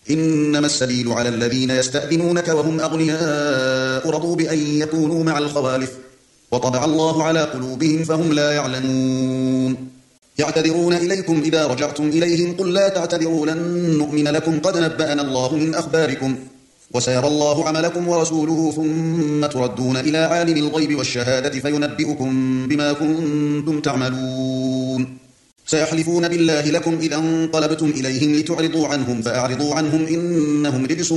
إنما السبيل على الذين يستأذنونك وهم أغنياء رضوا بأن يكونوا مع الخوالف وطبع الله على قلوبهم فهم لا يعلمون يعتذرون إليكم إذا رجعتم إليهم قل لا تعتذروا لن نؤمن لكم قد نبأنا الله من أخباركم وسيرى الله عملكم ورسوله ثم تردون إلى عالم الغيب والشهادة فينبئكم بما كنتم تعملون سيحلفون بالله لكم إذا انقلبتم إليهم لتعرضوا عنهم فأعرضوا عنهم إنهم رجس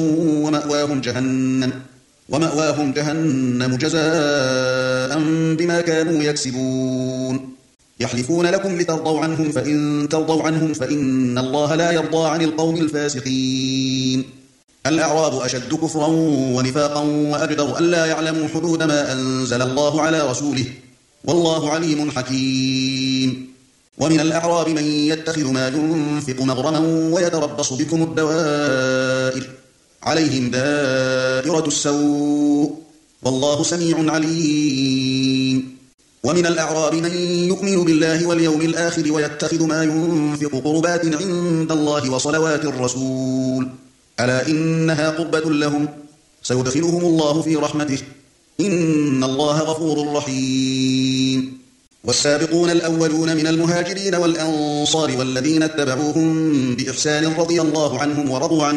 ومأواهم جهنم جزاء بما كانوا يكسبون يحلفون لكم لترضوا عنهم فإن ترضوا عنهم فإن الله لا يرضى عن القوم الفاسقين الأعراب أشد كفرا ونفاقا وأجدر ألا يعلموا حدود ما أنزل الله على رسوله والله عليم حكيم ومن الأعراب من يتخذ ما ينفق مغرما ويتربص بكم الدوائر عليهم دائرة السوء والله سميع عليم ومن الأعراب من يؤمن بالله واليوم الآخر ويتخذ ما ينفق قربات عند الله وصلوات الرسول ألا إنها قربة لهم سيدخلهم الله في رحمته إن الله غفور رحيم والسابقون الأولون من المهاجرين والأنصار والذين اتبعوهم بإحسان رضي الله عنهم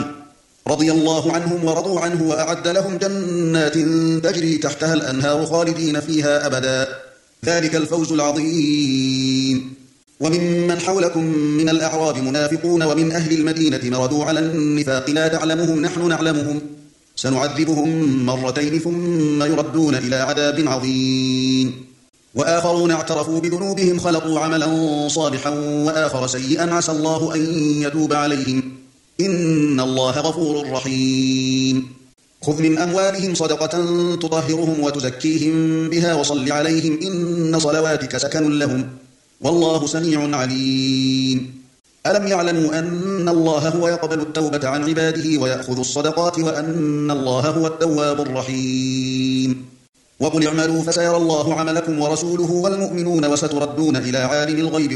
ورضوا عنه وأعد لهم جنات تجري تحتها الأنهار خالدين فيها أبدا ذلك الفوز العظيم وممن حولكم من الأعراب منافقون ومن أهل المدينة مردوا على النفاق لا تعلمهم نحن نعلمهم سنعذبهم مرتين ثم يردون إلى عذاب عظيم وآخرون اعترفوا بذنوبهم خلطوا عملا صالحا وآخر سيئا عسى الله أن يتوب عليهم إن الله غفور رحيم خذ من أموالهم صدقة تطهرهم وتزكيهم بها وصل عليهم إن صلواتك سكن لهم والله سميع عليم ألم يعلموا أن الله هو يقبل التوبة عن عباده ويأخذ الصدقات وأن الله هو التواب الرحيم وقل اعملوا فسيرى الله عملكم ورسوله والمؤمنون وستردون إلى عالم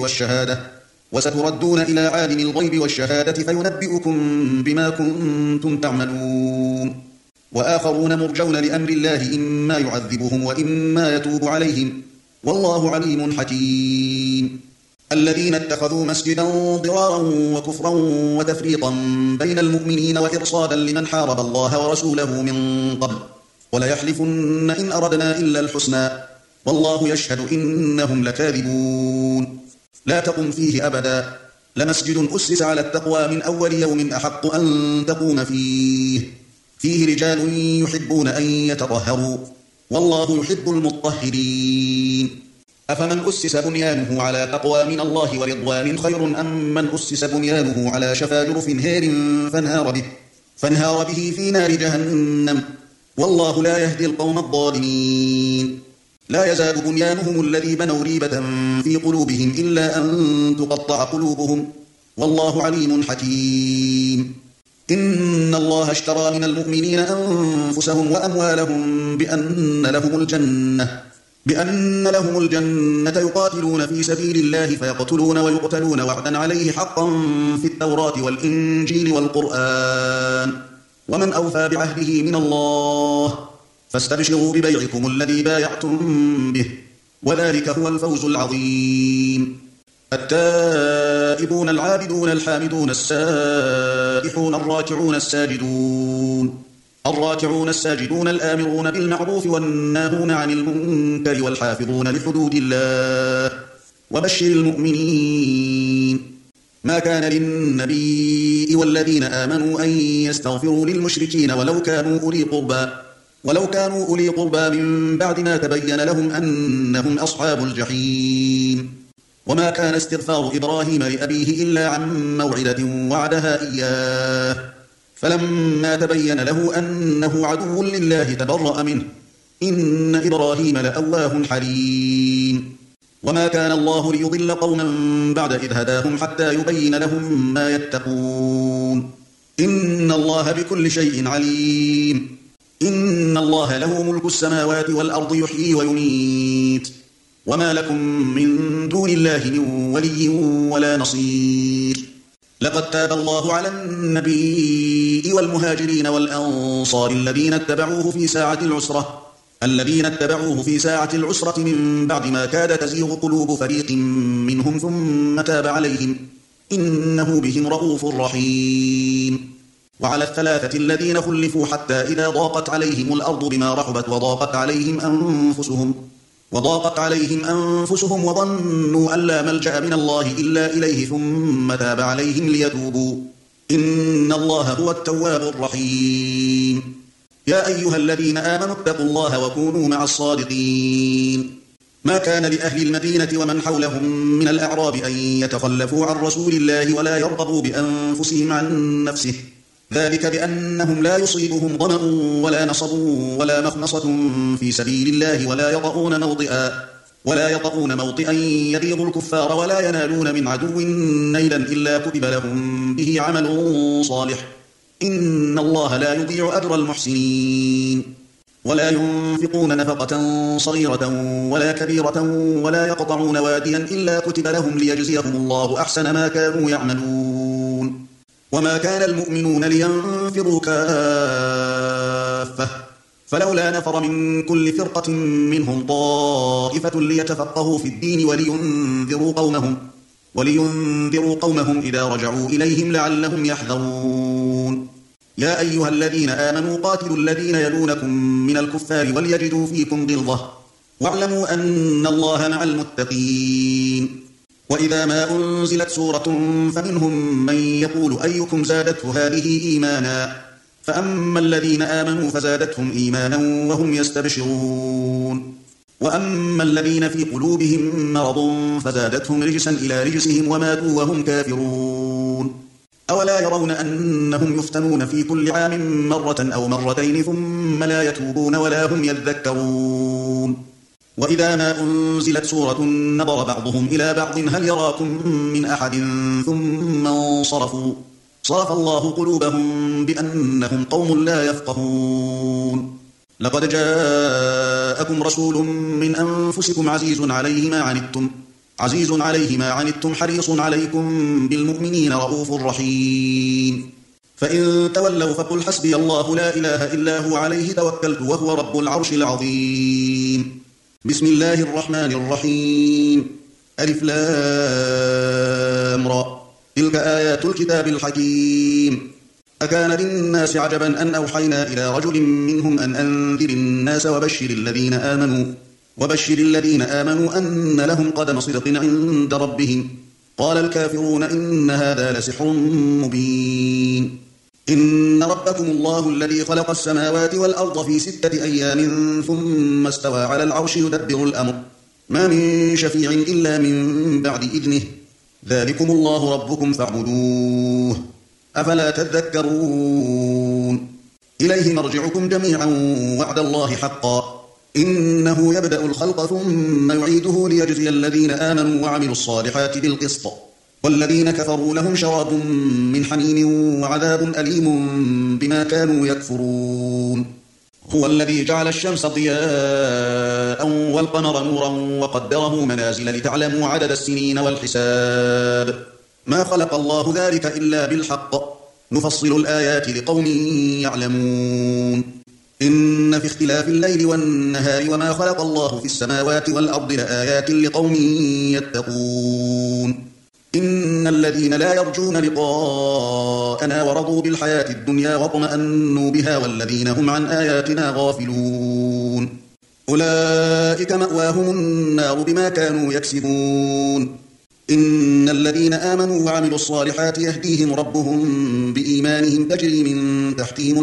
الغيب والشهادة فينبئكم بما كنتم تعملون وآخرون مرجون لأمر الله إما يعذبهم وإما يتوب عليهم والله عليم حكيم الذين اتخذوا مسجدا ضرارا وكفرا وتفريقا بين المؤمنين وإرصادا لمن حارب الله ورسوله من قبل وليحلفن إن أردنا إلا الحسنى والله يشهد إنهم لكاذبون لا تقم فيه أبدا لمسجد أسس على التقوى من أول يوم أحق أن تقوم فيه رجال يحبون أن يتطهروا والله يحب المطهرين أفمن أسس بنيانه على تقوى من الله ورضوان خير أم من أسس بنيانه على شفا جرف هير فانهار به في نار جهنم والله لا يهدي القوم الظالمين لا يزال بنيانهم الذي بنوا ريبة في قلوبهم إلا أن تقطع قلوبهم والله عليم حكيم إن الله اشترى من المؤمنين أنفسهم وأموالهم بأن لهم الجنة يقاتلون في سبيل الله فيقتلون ويقتلون وعدا عليه حقا في التوراة والإنجيل والقرآن ومن أوفى بعهده من الله فاستبشروا ببيعكم الذي بايعتم به وذلك هو الفوز العظيم التائبون العابدون الحامدون السائحون الراكعون الساجدون الآمرون بالمعروف والناهون عن المنكر والحافظون لحدود الله وبشر المؤمنين ما كان للنبي والذين آمنوا أن يستغفروا للمشركين ولو كانوا أولي قربى من بعد ما تبين لهم أنهم أصحاب الجحيم وما كان استغفار إبراهيم لأبيه إلا عن موعدة وعدها إياه فلما تبين له أنه عدو لله تبرأ منه إن إبراهيم لأواه حليم وما كان الله ليضل قوما بعد إذ هداهم حتى يبين لهم ما يتقون إن الله بكل شيء عليم إن الله له ملك السماوات والأرض يحيي ويميت وما لكم من دون الله من ولي ولا نصير لقد تاب الله على النبي والمهاجرين والأنصار الذين اتبعوه في ساعة العسرة من بعد ما كاد تزيغ قلوب فريق منهم ثم تاب عليهم إنه بهم رؤوف رحيم. وعلى الثلاثة الذين خلفوا حتى إذا ضاقت عليهم الأرض بما رحبت وضاقت عليهم أنفسهم وظنوا أن لا ملجأ من الله إلا إليه ثم تاب عليهم ليتوبوا إن الله هو التواب الرحيم. يا أيها الذين آمنوا اتقوا الله وكونوا مع الصادقين. ما كان لأهل المدينة ومن حولهم من الأعراب أن يتخلفوا عن رسول الله ولا يرغبوا بأنفسهم عن نفسه، ذلك بأنهم لا يصيبهم ظمأ ولا نصب ولا مخمصة في سبيل الله ولا يطؤون موطئا يغيظ الكفار ولا ينالون من عدو نيلا إلا كتب لهم به عمل صالح إن الله لا يضيع أجر المحسنين. ولا ينفقون نفقة صغيرة ولا كبيرة ولا يقطعون واديا إلا كتب لهم ليجزيهم الله أحسن ما كانوا يعملون. وما كان المؤمنون لينفروا كافة فلولا نفر من كل فرقة منهم طائفة ليتفقهوا في الدين ولينذروا قومهم إذا رجعوا إليهم لعلهم يحذرون. يا أيها الذين آمنوا قاتلوا الذين يلونكم من الكفار وليجدوا فيكم غلظة واعلموا أن الله مع المتقين. وإذا ما أنزلت سورة فمنهم من يقول أيكم زادته هذه إيمانا فأما الذين آمنوا فزادتهم إيمانا وهم يستبشرون وأما الذين في قلوبهم مرض فزادتهم رجسا إلى رجسهم وماتوا وهم كافرون. أولا يرون أنهم يفتنون في كل عام مرة أو مرتين ثم لا يتوبون ولا هم يذكرون. وإذا ما أنزلت سورة نظر بعضهم إلى بعض هل يراكم من أحد ثم انصرفوا صرف الله قلوبهم بأنهم قوم لا يفقهون. لقد جاءكم رسول من أنفسكم عزيز عليه ما عنتم حريص عليكم بالمؤمنين رؤوف رحيم. فإن تولوا فقل حسبي الله لا إله إلا هو عليه توكلت وهو رب العرش العظيم. بسم الله الرحمن الرحيم. ألف لام را تلك آيات الكتاب الحكيم. أكان للناس عجبا أن أوحينا إلى رجل منهم أن أنذر الناس وبشر الذين آمنوا أن لهم قدم صدق عند ربهم. قال الكافرون إن هذا لسحر مبين. إن ربكم الله الذي خلق السماوات والأرض في 6 أيام ثم استوى على العرش يدبر الأمر ما من شفيع إلا من بعد إذنه ذلكم الله ربكم فاعبدوه أفلا تذكرون. إليه مرجعكم جميعا وعد الله حقا إنه يبدأ الخلق ثم يعيده ليجزي الذين آمنوا وعملوا الصالحات بالقسط والذين كفروا لهم شراب من حميم وعذاب أليم بما كانوا يكفرون. هو الذي جعل الشمس ضياء والقمر نورا وقدره منازل لتعلموا عدد السنين والحساب ما خلق الله ذلك إلا بالحق نفصل الآيات لقوم يعلمون. إن في اختلاف الليل والنهار وما خلق الله في السماوات والأرض لآيات لقوم يتقون. إن الذين لا يرجون لقاءنا ورضوا بالحياة الدنيا واطمأنوا بها والذين هم عن آياتنا غافلون أولئك مأواهم النار بما كانوا يكسبون. إن الذين آمنوا وعملوا الصالحات يهديهم ربهم بإيمانهم تجري من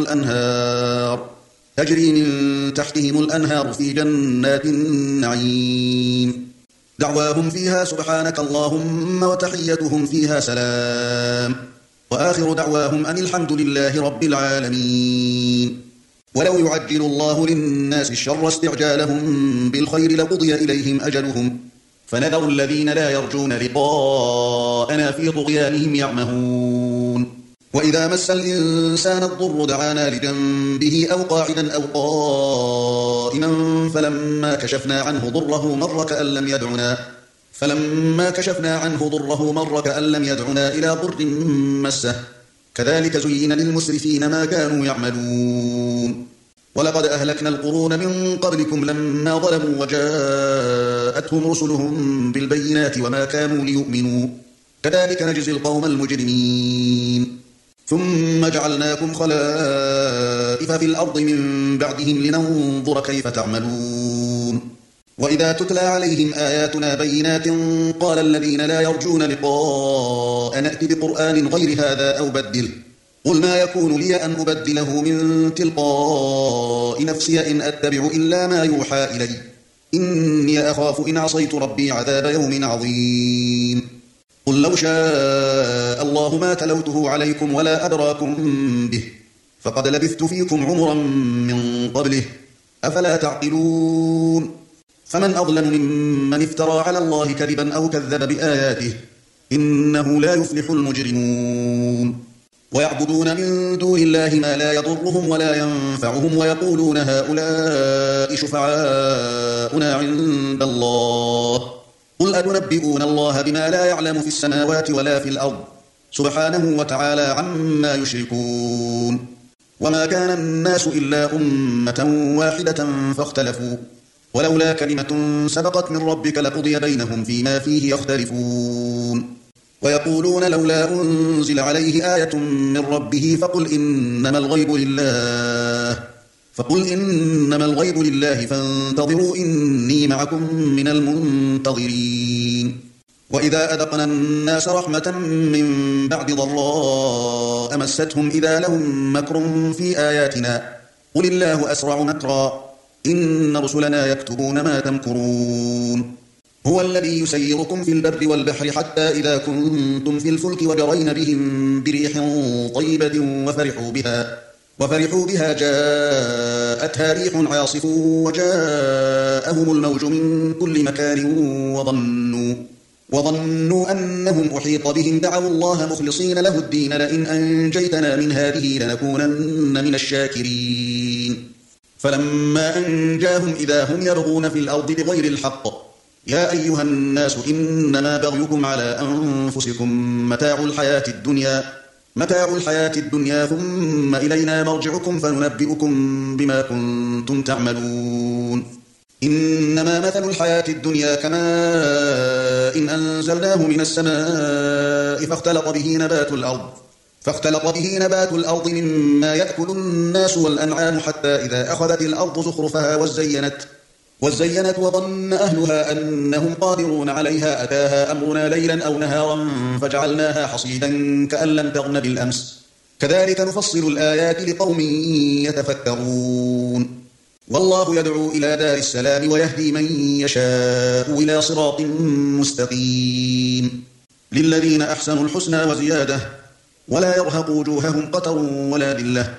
تحتهم الأنهار في جنات النعيم دعواهم فيها سبحانك اللهم وتحيتهم فيها سلام وآخر دعواهم أن الحمد لله رب العالمين. ولو يعجل الله للناس الشر استعجالهم بالخير لقضي إليهم أجلهم فنذر الذين لا يرجون لقاءنا في طغيانهم يعمهون. وإذا مس الإنسان الضر دعانا لجنبه أو قاعدا أو قائما فلما كشفنا عنه ضره مر فلما كشفنا عنه ضره مر كأن لم يدعنا إلى ضر مسه كذلك زين للمسرفين ما كانوا يعملون ولقد أهلكنا القرون من قبلكم لما ظلموا وجاءتهم رسلهم بالبينات وما كانوا ليؤمنوا كذلك نجزي القوم المجرمين ثم جعلناكم خلائف في الأرض من بعدهم لننظر كيف تعملون وإذا تتلى عليهم آياتنا بينات قال الذين لا يرجون لقاء نأتي بقرآن غير هذا أو بدله قل ما يكون لي أن أبدله من تلقاء نفسي إن أتبع إلا ما يوحى إلي إني أخاف إن عصيت ربي عذاب يوم عظيم قل لو شاء الله ما تلوته عليكم ولا أدراكم به فقد لبثت فيكم عمرا من قبله أفلا تعقلون فمن أظلم ممن افترى على الله كذبا أو كذب بآياته إنه لا يفلح المجرمون ويعبدون من دون الله ما لا يضرهم ولا ينفعهم ويقولون هؤلاء شفعاؤنا عند الله قل أتنبئون الله بما لا يعلم في السماوات ولا في الأرض سبحانه وتعالى عما يشركون وما كان الناس إلا أمة واحدة فاختلفوا ولولا كلمة سبقت من ربك لقضي بينهم فيما فيه يختلفون ويقولون لولا أنزل عليه آية من ربه فقل إنما الغيب لله فانتظروا إني معكم من المنتظرين وإذا أذقنا الناس رحمة من بعد ضراء مستهم إذا لهم مكر في آياتنا قل الله أسرع مكرا إن رسلنا يكتبون ما تمكرون هو الذي يسيركم في البر والبحر حتى إذا كنتم في الفلك وجرين بهم بريح طيبة وفرحوا بها جاءتها ريح عاصف وجاءهم الموج من كل مكان وظنوا أنهم أحيط بهم دعوا الله مخلصين له الدين لئن أنجيتنا من هذه لنكونن من الشاكرين فلما أنجاهم إذا هم يبغون في الأرض بغير الحق يا أيها الناس إنما بغيكم على أنفسكم متاع الحياة الدنيا ثم إلينا مرجعكم فننبئكم بما كنتم تعملون إنما مثل الحياة الدنيا كماء إن أنزلناه من السماء فاختلط به نبات الأرض مما يأكل الناس والأنعام حتى إذا أخذت الأرض زخرفها وزينت وظن أهلها أنهم قادرون عليها أتاها أمرنا ليلا أو نهارا فجعلناها حصيدا كأن لم تغن بالأمس كذلك نفصل الآيات لقوم يتفكرون والله يدعو إلى دار السلام ويهدي من يشاء إلى صراط مستقيم للذين أحسنوا الحسنى وزيادة ولا يرهق وجوههم قتر ولا ذلة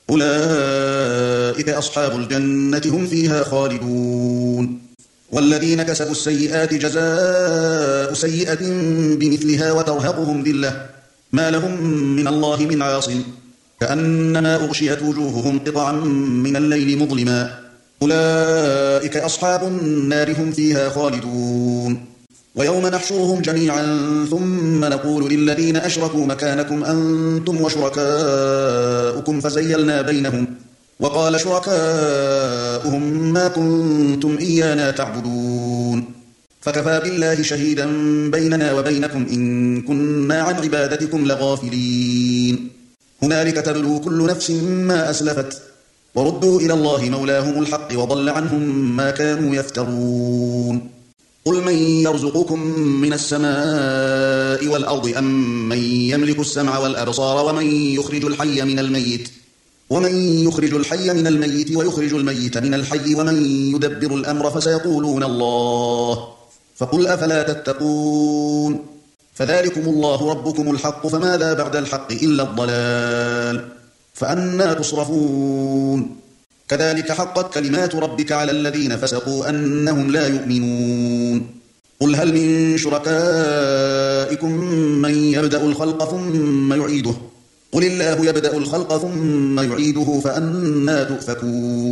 أولئك أصحاب الجنة هم فيها خالدون والذين كسبوا السيئات جزاء سيئة بمثلها وترهقهم ذلة ما لهم من الله من عاصم كأنما أغشيت وجوههم قطعا من الليل مظلما أولئك أصحاب النار هم فيها خالدون ويوم نحشرهم جميعا ثم نقول للذين أشركوا مكانكم أنتم وشركاؤكم فزيلنا بينهم وقال شركاؤهم ما كنتم إيانا تعبدون فكفى بالله شهيدا بيننا وبينكم إن كنا عن عبادتكم لغافلين هنالك تبلو كل نفس ما أسلفت وردوا إلى الله مولاهم الحق وضل عنهم ما كانوا يفترون قل من يرزقكم من السماء والأرض أم من يملك السمع والأبصار ومن يخرج الحي من الميت ويخرج الميت من الحي ومن يدبر الأمر فسيقولون الله فقل أفلا تتقون فذلكم الله ربكم الحق فماذا بعد الحق إلا الضلال فأنى تصرفون كذلك حقت كلمات ربك على الذين فسقوا أنهم لا يؤمنون قل هل من شركائكم من يبدأ الخلق ثم يعيده قل الله يبدأ الخلق ثم يعيده فأنى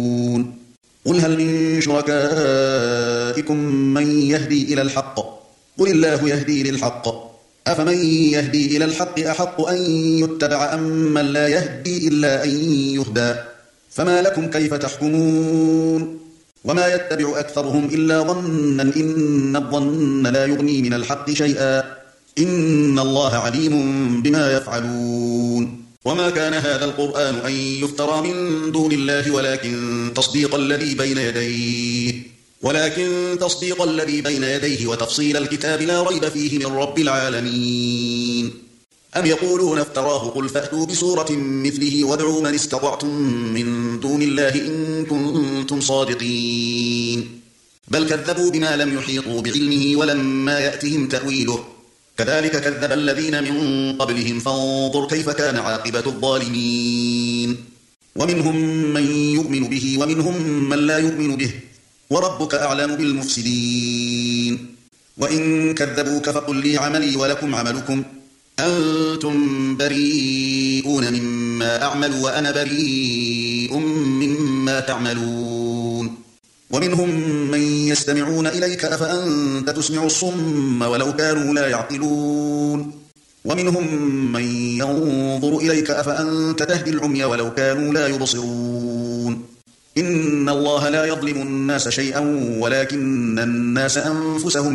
تؤفكون قل هل من شركائكم من يهدي إلى الحق قل الله يهدي للحق أفمن يهدي إلى الحق أحق أن يتبع أم من لا يهدي إلا أن يهدى فما لكم كيف تحكمون وما يتبع أكثرهم إلا ظنا إن الظن لا يغني من الحق شيئا إن الله عليم بما يفعلون وما كان هذا القرآن أن يفترى من دون الله ولكن تصديق الذي بين يديه وتفصيل الكتاب لا ريب فيه من رب العالمين أم يقولون افتراه قل فأتوا بسورة مثله وادعوا من استطعتم من دون الله إن كنتم صادقين بل كذبوا بما لم يحيطوا بعلمه ولما يأتهم تأويله كذلك كذب الذين من قبلهم فانظر كيف كان عاقبة الظالمين ومنهم من يؤمن به ومنهم من لا يؤمن به وربك أعلم بالمفسدين وإن كذبوك فقل لي عملي ولكم عملكم أنتم بريئون مما أعمل وأنا بريء مما تعملون ومنهم من يستمعون إليك أفأنت تسمع الصم ولو كانوا لا يعقلون ومنهم من ينظر إليك أفأنت تهدي العمي ولو كانوا لا يبصرون إن الله لا يظلم الناس شيئا ولكن الناس أنفسهم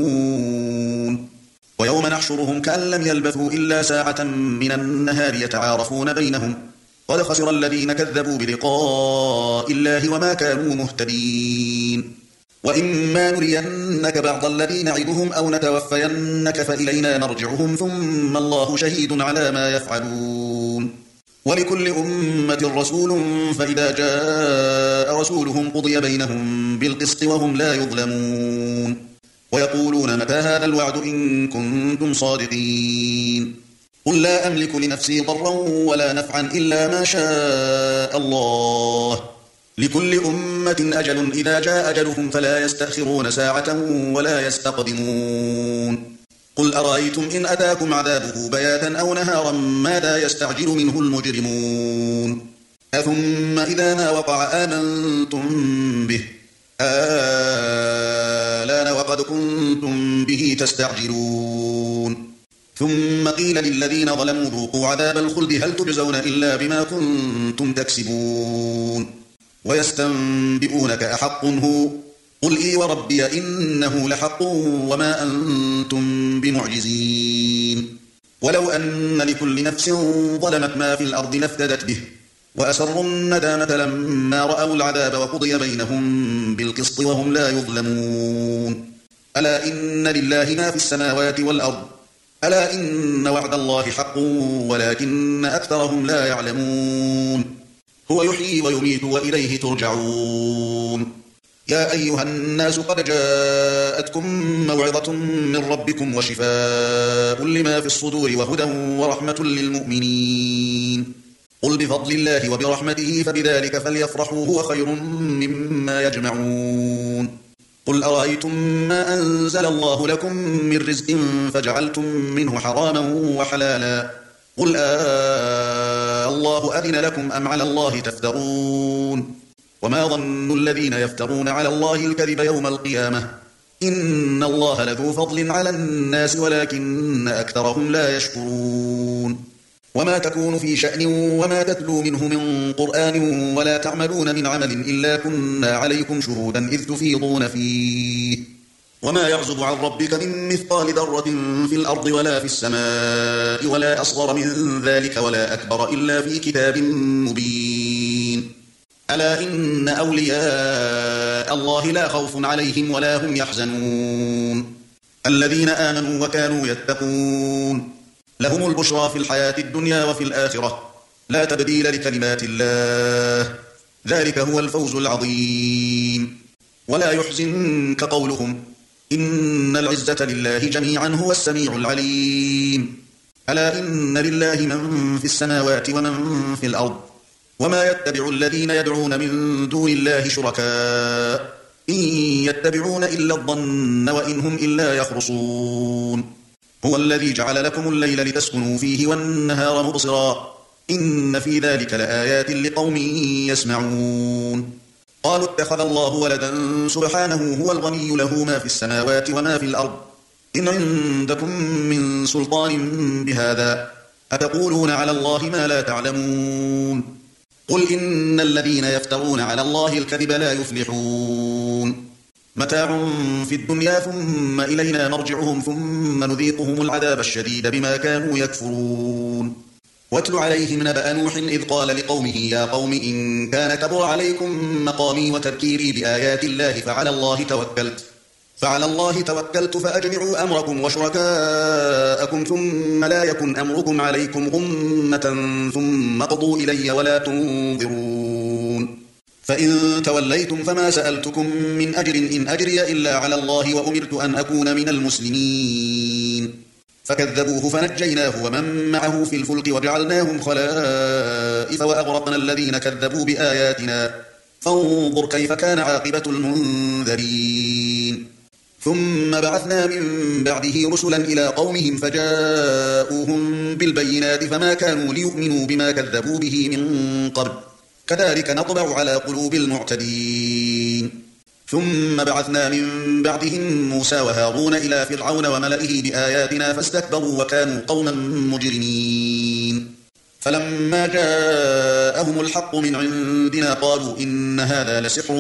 يظلمون ويوم نحشرهم كأن لم يلبثوا إلا ساعة من النهار يتعارفون بينهم قد خسر الذين كذبوا بلقاء الله وما كانوا مهتدين وإما نرينك بعض الذي نعدهم أو نتوفينك فإلينا مرجعهم ثم الله شهيد على ما يفعلون ولكل أمة رسول فإذا جاء رسولهم قضي بينهم بالقسط وهم لا يظلمون ويقولون متى هذا الوعد إن كنتم صادقين قل لا أملك لنفسي ضرا ولا نفعا إلا ما شاء الله لكل أمة أجل إذا جاء أجلهم فلا يستأخرون ساعة ولا يستقدمون قل أرأيتم إن أتاكم عذابه بياتا أو نهارا ماذا يستعجل منه المجرمون أثم إذا ما وقع آمنتم به آلان وقد كنتم به تستعجلون ثم قيل للذين ظلموا ذوقوا عذاب الخلد هل تجزون إلا بما كنتم تكسبون ويستنبئونك أحق هو قل إي وربي إنه لحق وما أنتم بمعجزين ولو أن لكل نفس ظلمت ما في الأرض لافتدت به وأسروا الندامة لما رأوا العذاب وقضي بينهم بالقسط وهم لا يظلمون ألا إن لله ما في السماوات والأرض ألا إن وعد الله حق ولكن أكثرهم لا يعلمون هو يحيي ويميت وإليه ترجعون يا أيها الناس قد جاءتكم موعظة من ربكم وشفاء لما في الصدور وهدى ورحمة للمؤمنين قل بفضل الله وبرحمته فبذلك فليفرحوا هو خير مما يجمعون قل أرأيتم ما أنزل الله لكم من رزق فجعلتم منه حراما وحلالا قل الله أذن لكم أم على الله تفترون وما ظن الذين يفترون على الله الكذب يوم القيامة إن الله لذو فضل على الناس ولكن أكثرهم لا يشكرون وما تكون في شأن وما تتلو منه من قرآن ولا تعملون من عمل إلا كنا عليكم شهودا إذ تفيضون فيه وما يعزب عن ربك من مثقال ذرة في الأرض ولا في السماء ولا أصغر من ذلك ولا أكبر إلا في كتاب مبين ألا إن أولياء الله لا خوف عليهم ولا هم يحزنون الذين آمنوا وكانوا يتقون لهم البشرى في الحياة الدنيا وفي الآخرة لا تبديل لكلمات الله ذلك هو الفوز العظيم ولا يحزنك قولهم إن العزة لله جميعا هو السميع العليم ألا إن لله من في السماوات ومن في الأرض وما يتبع الذين يدعون من دون الله شركاء إن يتبعون إلا الظن وإن هم إلا يخرصون هو الذي جعل لكم الليل لتسكنوا فيه والنهار مبصرا إن في ذلك لآيات لقوم يسمعون قالوا اتخذ الله ولدا سبحانه هو الغني له ما في السماوات وما في الأرض إن عندكم من سلطان بهذا أتقولون على الله ما لا تعلمون قل إن الذين يفترون على الله الكذب لا يفلحون متاع في الدنيا ثم إلينا مرجعهم ثم نذيقهم العذاب الشديد بما كانوا يكفرون واتل عليهم نبأ نوح إذ قال لقومه يا قوم إن كان كبر عليكم مقامي وتذكيري بآيات الله فعلى الله توكلت فأجمعوا أمركم وشركاءكم ثم لا يكن أمركم عليكم غمة ثم اقضوا إلي ولا تنظرون فإن توليتم فما سألتكم من أجر إن أجري إلا على الله وأمرت أن أكون من المسلمين فكذبوه فنجيناه ومن معه في الفلك وجعلناهم خلائف وأغرقنا الذين كذبوا بآياتنا فانظر كيف كان عاقبة المنذرين ثم بعثنا من بعده رسلا إلى قومهم فجاءوهم بالبينات فما كانوا ليؤمنوا بما كذبوا به من قبل كذلك نطبع على قلوب المعتدين ثم بعثنا من بعدهم موسى وهارون إلى فرعون وملئه بآياتنا فاستكبروا وكانوا قوما مجرمين فلما جاءهم الحق من عندنا قالوا إن هذا لسحر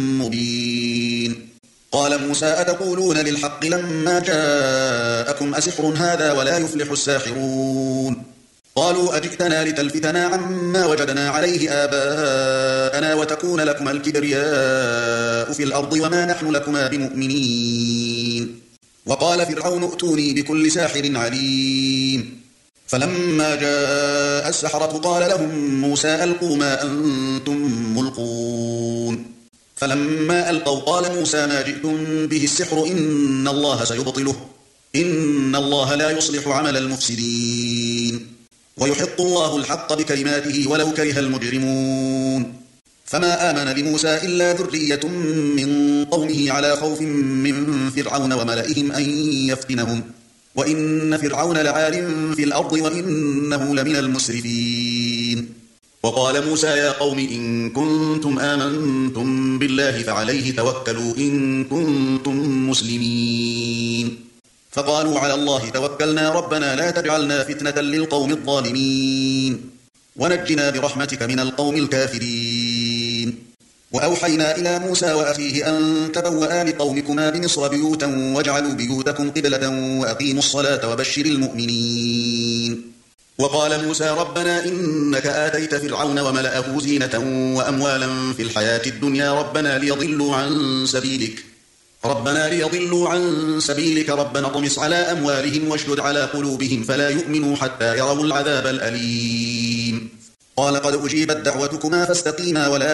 مبين قال موسى أتقولون للحق لما جاءكم أسحر هذا ولا يفلح الساحرون قالوا أجئتنا لتلفتنا عما وجدنا عليه آباءنا وتكون لكما الكبرياء في الأرض وما نحن لكما بمؤمنين وقال فرعون ائتوني بكل ساحر عليم فلما جاء السحرة قال لهم موسى ألقوا ما أنتم ملقون فلما ألقوا قال موسى ما جئتم به السحر إن الله سيبطله إن الله لا يصلح عمل المفسدين ويحق الله الحق بكلماته ولو كره المجرمون فما آمن بموسى إلا ذرية من قومه على خوف من فرعون وملئهم أن يفتنهم وإن فرعون لعال في الأرض وإنه لمن المسرفين وقال موسى يا قوم إن كنتم آمنتم بالله فعليه توكلوا إن كنتم مسلمين فقالوا على الله توكلنا ربنا لا تجعلنا فتنة للقوم الظالمين ونجنا برحمتك من القوم الكافرين وأوحينا إلى موسى وأخيه أن تبوأ لقومكما بمصر بيوتا واجعلوا بيوتكم قبلة وأقيموا الصلاة وبشر المؤمنين وقال موسى ربنا إنك آتيت فرعون وملأه زينة وأموالا في الحياة الدنيا ربنا ليضلوا عن سبيلك ربنا اطمس على أموالهم واشدد على قلوبهم فلا يؤمنوا حتى يروا العذاب الأليم قال قد أجيبت دعوتكما فاستقيما ولا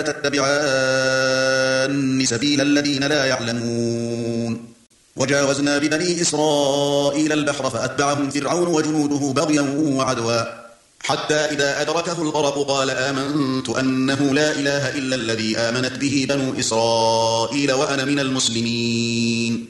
تتبعان سبيل الذين لا يعلمون وجاوزنا ببني إسرائيل البحر فأتبعهم فرعون وجنوده بغيا وعدوا حتى إذا أدركه الغرق قال آمنت أنه لا إله إلا الذي آمنت به بنو إسرائيل وأنا من المسلمين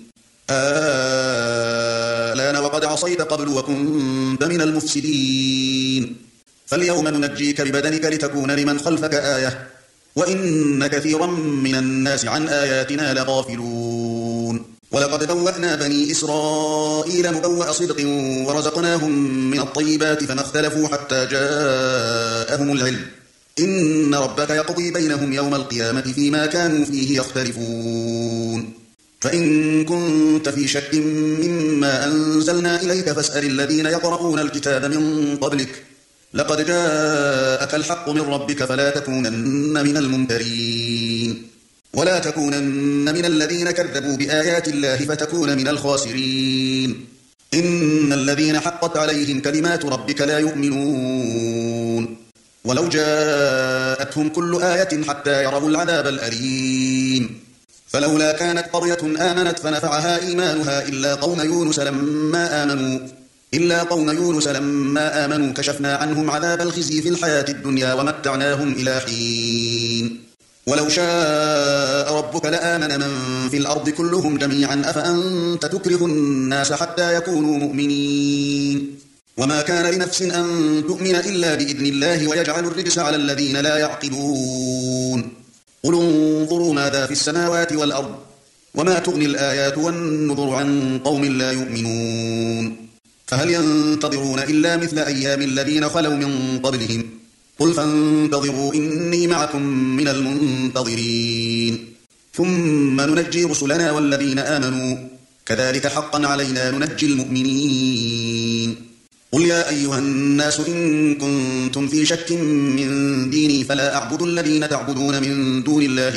الآن وقد عصيت قبل وكنت من المفسدين فاليوم ننجيك ببدنك لتكون لمن خلفك آية وإن كثيرا من الناس عن آياتنا لغافلون ولقد بوأنا بني إسرائيل مبوأ صدق ورزقناهم من الطيبات فما اختلفوا حتى جاءهم العلم إن ربك يقضي بينهم يوم القيامة فيما كانوا فيه يختلفون فإن كنت في شك مما أنزلنا إليك فاسأل الذين يقرؤون الكتاب من قبلك لقد جاءك الحق من ربك فلا تكونن من الممترين ولا تكونن من الذين كذبوا بآيات الله فتكون من الخاسرين إن الذين حقت عليهم كلمات ربك لا يؤمنون ولو جاءتهم كل آية حتى يروا العذاب الأليم فلولا كانت قرية آمنت فنفعها إيمانها إلا قوم يونس لما آمنوا كشفنا عنهم عذاب الخزي في الحياة الدنيا ومتعناهم إلى حين ولو شاء ربك لآمن من في الأرض كلهم جميعا أفأنت تكره الناس حتى يكونوا مؤمنين وما كان لنفس أن تؤمن إلا بإذن الله ويجعل الرجس على الذين لا يعقلون قل انظروا ماذا في السماوات والأرض وما تغني الآيات والنذر عن قوم لا يؤمنون فهل ينتظرون إلا مثل أيام الذين خلوا من قبلهم قل فانتظروا إني معكم من المنتظرين ثم ننجي رسلنا والذين آمنوا كذلك حقا علينا ننجي المؤمنين قل يا أيها الناس إن كنتم في شك من ديني فلا أعبد الذين تعبدون من دون الله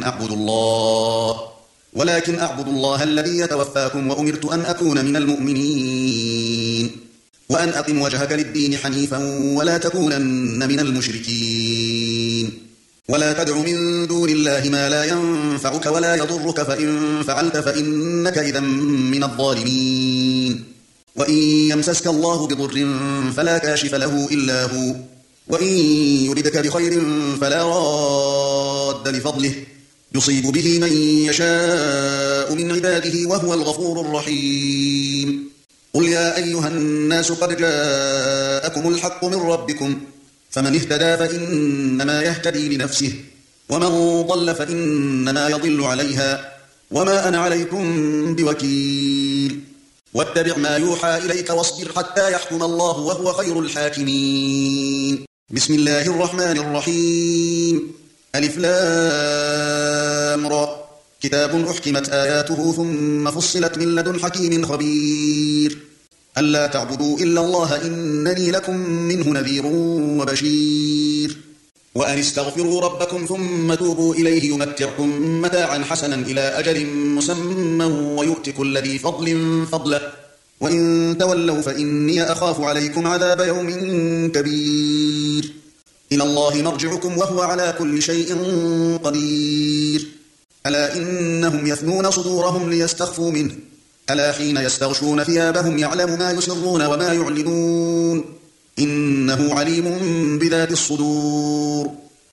ولكن أعبد الله الذي يتوفاكم وأمرت أن أكون من المؤمنين وأن أقم وجهك للدين حنيفا ولا تكونن من المشركين ولا تدع من دون الله ما لا ينفعك ولا يضرك فإن فعلت فإنك إذا من الظالمين وإن يمسسك الله بضر فلا كاشف له إلا هو وإن يردك بخير فلا راد لفضله يصيب به من يشاء من عباده وهو الغفور الرحيم قل يا أيها الناس قد جاءكم الحق من ربكم فمن اهتدى فإنما يهتدي لنفسه ومن ضل فإنما يضل عليها وما أنا عليكم بوكيل واتبع ما يوحى إليك واصبر حتى يحكم الله وهو خير الحاكمين بسم الله الرحمن الرحيم ألف لام را كتاب أحكمت آياته ثم فصلت من لدن حكيم خبير ألا تعبدوا إلا الله إنني لكم منه نذير وبشير وأن استغفروا ربكم ثم توبوا إليه يمتعكم متاعا حسنا إلى أجل مسمى ويؤت كل ذي فضل فضله وإن تولوا فإني أخاف عليكم عذاب يوم كبير إلى الله مرجعكم وهو على كل شيء قدير ألا إنهم يثنون صدورهم ليستخفوا منه ألا حين يستغشون ثيابهم يعلم ما يسرون وما يعلنون إنه عليم بذات الصدور